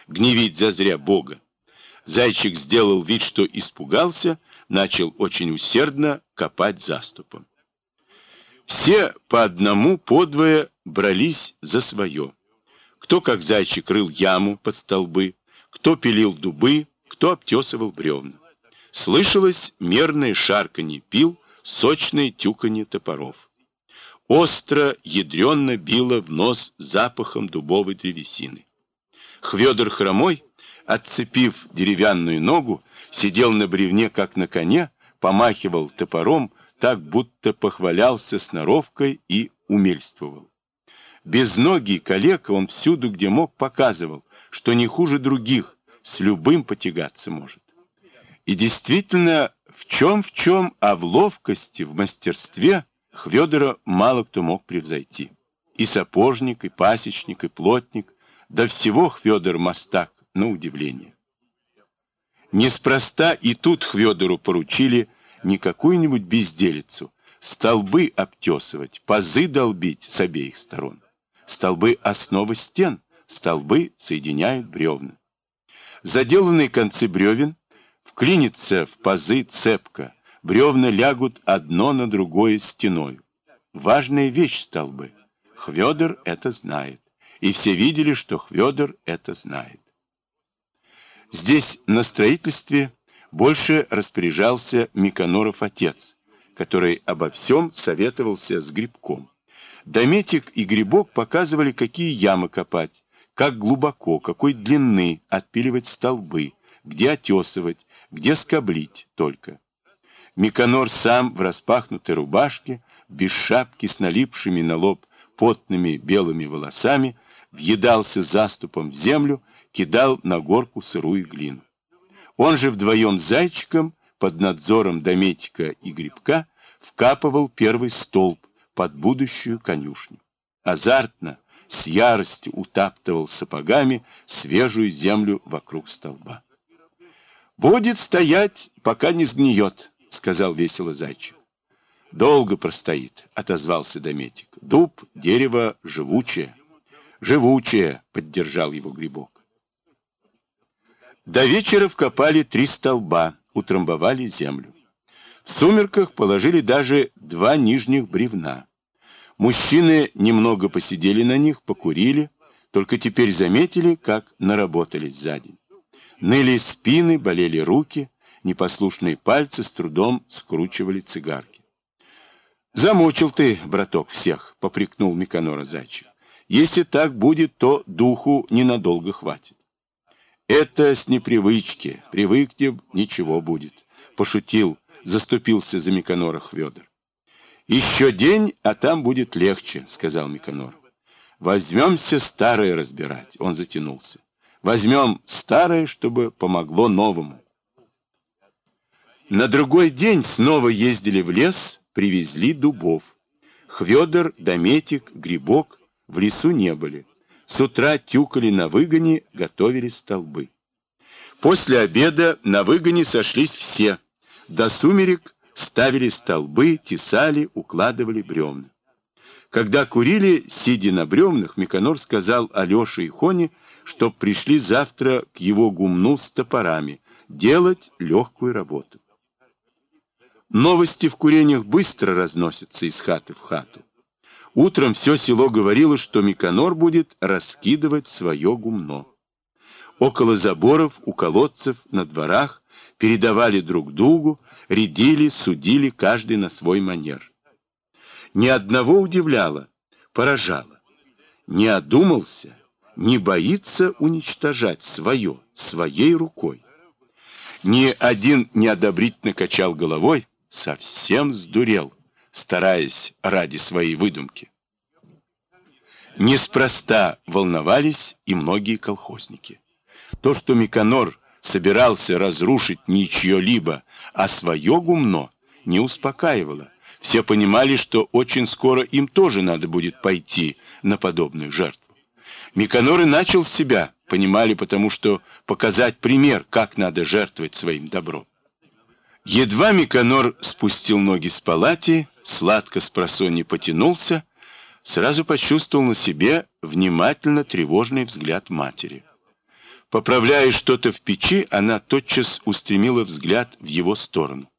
гневить зазря Бога. Зайчик сделал вид, что испугался, начал очень усердно копать заступом. Все по одному, подвое брались за свое. Кто, как зайчик, рыл яму под столбы, кто пилил дубы, кто обтесывал бревна. Слышалось мерное шарканье пил, сочное тюканье топоров. Остро, ядренно било в нос запахом дубовой древесины. Хвёдор хромой, отцепив деревянную ногу, сидел на бревне, как на коне, помахивал топором, так будто похвалялся сноровкой и умельствовал. Безногий калека он всюду, где мог, показывал, что не хуже других, с любым потягаться может. И действительно, в чем, а в ловкости, в мастерстве Хвёдора мало кто мог превзойти. И сапожник, и пасечник, и плотник, до всего Хвёдор мастак, на удивление. Неспроста и тут Хвёдору поручили не какую-нибудь безделицу, столбы обтесывать, пазы долбить с обеих сторон. Столбы — основа стен, столбы соединяют бревна. Заделанные концы бревен вклинится в пазы цепко, бревна лягут одно на другое стеною. Важная вещь столбы. Хвёдор это знает, и все видели, что Хвёдор это знает. Здесь на строительстве больше распоряжался Миконоров отец, который обо всем советовался с Грибком. Дометик и Грибок показывали, какие ямы копать, как глубоко, какой длины отпиливать столбы, где отесывать, где скоблить только. Миконор сам в распахнутой рубашке, без шапки, с налипшими на лоб потными белыми волосами, въедался заступом в землю, кидал на горку сырую глину. Он же вдвоем с Зайчиком, под надзором Дометика и Грибка, вкапывал первый столб под будущую конюшню. Азартно, с яростью утаптывал сапогами свежую землю вокруг столба. «Будет стоять, пока не сгниет», — сказал весело Зайчик. «Долго простоит», — отозвался Дометик. «Дуб — дерево живучее». «Живучее», — поддержал его Грибок. До вечера вкопали 3 столба, утрамбовали землю. В сумерках положили даже 2 нижних бревна. Мужчины немного посидели на них, покурили, только теперь заметили, как наработались за день. Ныли спины, болели руки, непослушные пальцы с трудом скручивали цигарки. «Замучил ты, браток, всех», — попрекнул Миконора Зайчик. «Если так будет, то духу ненадолго хватит». «Это с непривычки, привыкнем, ничего будет», — пошутил, заступился за Миконора Хвёдор. «Еще день, а там будет легче», — сказал Миконор. «Возьмемся старое разбирать», — он затянулся. «Возьмем старое, чтобы помогло новому». На другой день снова ездили в лес, привезли дубов. Хвёдор, Дометик, Грибок в лесу не были. С утра тюкали на выгоне, готовили столбы. После обеда на выгоне сошлись все. До сумерек ставили столбы, тесали, укладывали бревна. Когда курили, сидя на бревнах, Миконор сказал Алёше и Хоне, чтоб пришли завтра к его гумну с топорами, делать легкую работу. Новости в курениях быстро разносятся из хаты в хату. Утром все село говорило, что Миконор будет раскидывать свое гумно. Около заборов, у колодцев, на дворах передавали друг другу, рядили, судили, каждый на свой манер. Ни одного удивляло, поражало. Не одумался, не боится уничтожать свое, своей рукой. Ни один неодобрительно качал головой, совсем сдурел, стараясь ради своей выдумки. Неспроста волновались и многие колхозники. То, что Миконор собирался разрушить не чье-либо, а свое гумно, не успокаивало. Все понимали, что очень скоро им тоже надо будет пойти на подобную жертву. Миконор и начал с себя, понимали, потому что показать пример, как надо жертвовать своим добром. Едва Миконор спустил ноги с палати, сладко спросонья потянулся, сразу почувствовал на себе внимательно тревожный взгляд матери. Поправляя что-то в печи, она тотчас устремила взгляд в его сторону.